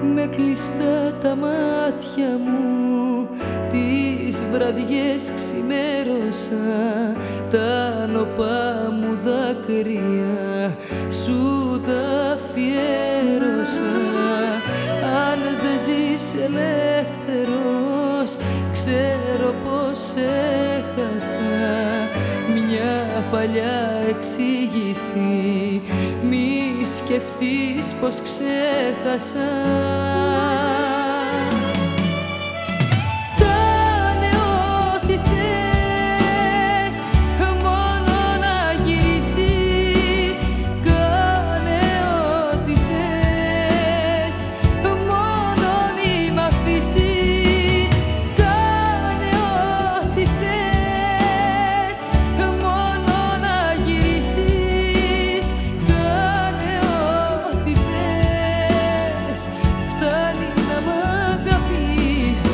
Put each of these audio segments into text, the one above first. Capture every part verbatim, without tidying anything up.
με κλειστά τα μάτια μου τις βραδιές ξημέρωσα, τα νοπά μου δάκρυα σου τα αφιέρωσα. Αν δεν ζεις ελεύθερος, ξέρω πως έχασα μια παλιά εξήγηση, μη σκεφτείς πως ξέχασα. Κάνε ό,τι θες, μόνο να γυρίσεις. Κάνε ό,τι θες, μόνο μη μ' αφήσεις. Κάνε ό,τι θες, μόνο να γυρίσεις. Κάνε ό,τι θες, φτάνει να μ' αγαπήσεις.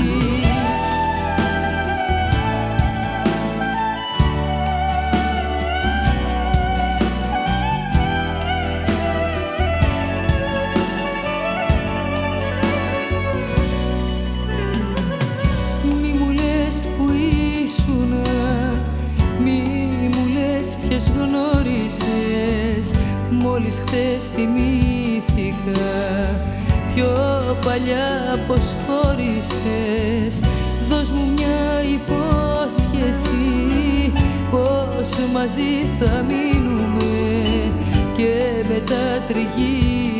Μη μου λες που ήσουνα, μη μου λες ποιες γνώρισες, μόλις χθες θυμήθηκα πιο παλιά πως χώρισες. Δώσ' μου μια υπόσχεση πως μαζί θα μείνουμε και μετά τριγύρω